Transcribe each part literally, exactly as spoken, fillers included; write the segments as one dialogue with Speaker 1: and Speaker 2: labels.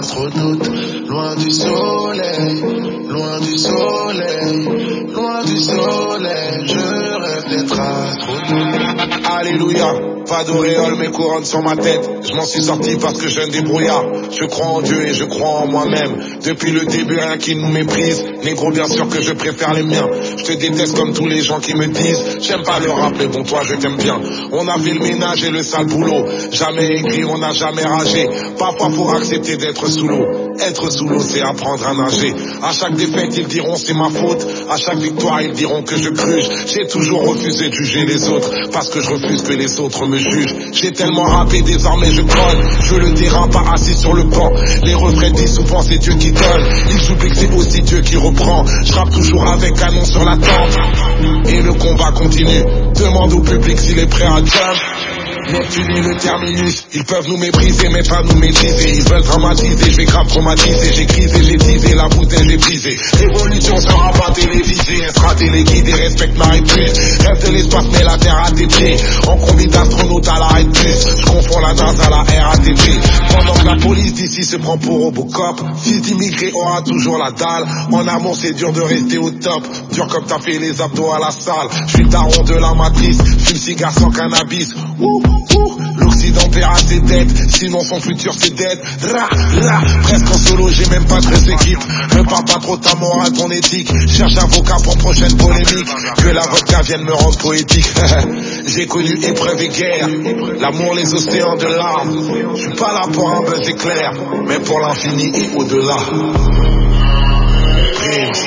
Speaker 1: astronaute. Loin du soleil, loin du soleil, loin du soleil, je rêve d'être astronaute.
Speaker 2: Alléluia, pas d'auréole, mes couronnes sur ma tête. Je m'en suis sorti parce que j'ai un débrouillard. Je crois en Dieu et je crois en moi-même. Depuis le début, rien qui nous méprise. Négro, bien sûr que je préfère les miens. Je te déteste comme tous les gens qui me disent j'aime pas le rap, mais bon, toi, je t'aime bien. On a fait le ménage et le sale boulot. Jamais aigri, on n'a jamais ragé. Parfois, faut accepter d'être sous l'eau. Être sous l'eau, c'est apprendre à nager. À chaque défaite, ils diront c'est ma faute. À chaque victoire, ils diront que je cruche. J'ai toujours refusé de juger les autres parce que je refuse que les autres me jugent. J'ai tellement rappé, désormais je colle. Je le terrain, pas assis sur le banc. Les refrains disent souvent c'est Dieu qui donne. Ils oublient que c'est aussi Dieu qui reprend. Je rappe toujours avec canon sur la tente. Et le combat continue. Demande au public s'il est prêt à jump. Neptune et le terminus, ils peuvent nous mépriser mais pas nous maîtriser. Ils veulent dramatiser, je vais grave traumatiser. J'ai crisé, j'ai teasé, la bouteille j'ai brisé. Révolution sera pas télévisée, elle sera téléguidée, respecte ma réplique. Rêve de l'espace mais la terre à tes pieds. En combi d'astronaute à l'arrêt de bus, je confonds la NASA à la R A T P. Pendant que la police d'ici se prend pour Robocop, fils d'immigré aura toujours la dalle. En amour c'est dur de rester au top, dur comme t'as fait les abdos à la salle. Je suis le daron de la matrice, fume cigare sans cannabis. Ouh. Ouh, l'Occident paiera ses dettes, sinon son futur c'est dead. Ra, ra, presque en solo, j'ai même pas treize équipes. Ne parle pas trop ta morale, ton éthique. Cherche avocat pour prochaine polémique. Que la vodka vienne me rendre poétique. J'ai connu épreuve et guerre, l'amour, les océans de larmes. Je suis pas là pour un buzz éclair, mais pour l'infini et au-delà. Prince.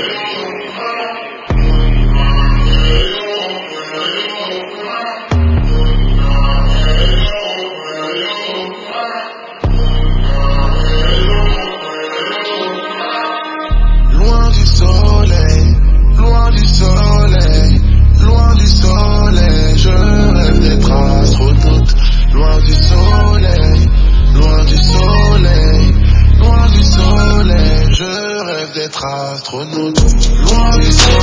Speaker 1: Loin du soleil, je rêve d'être astronaute. Loin du soleil, loin du soleil, loin du soleil, je rêve d'être astronaute. Loin du soleil.